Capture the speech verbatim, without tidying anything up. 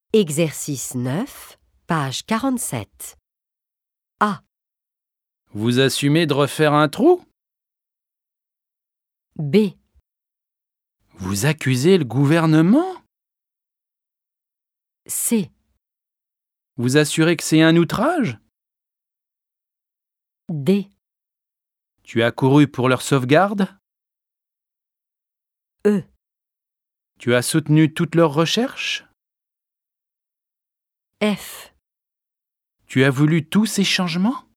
Exercice neuf, page quarante-sept. A. Vous assumez de refaire un trou? B. Vous accusez le gouvernement? C. Vous assurez que c'est un outrage? D. Tu as couru pour leur sauvegarde? E. Tu as soutenu toutes leurs recherches? F. Tu as voulu tous ces changements?